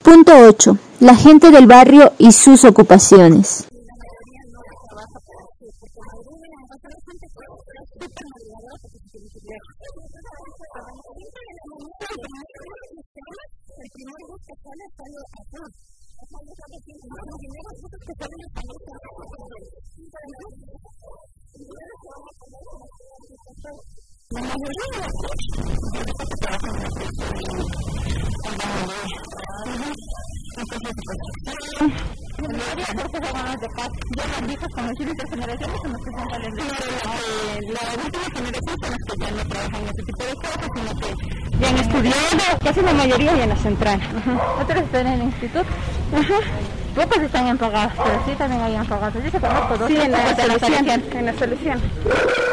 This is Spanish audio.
Punto 8. La gente del barrio y sus ocupaciones. Ya han estudiado, casi la mayoría ya en la central. Otros están en el instituto. Pocos están en pagados, pero sí también hay en pagados. Yo se conozco dos. Sí, en la solución.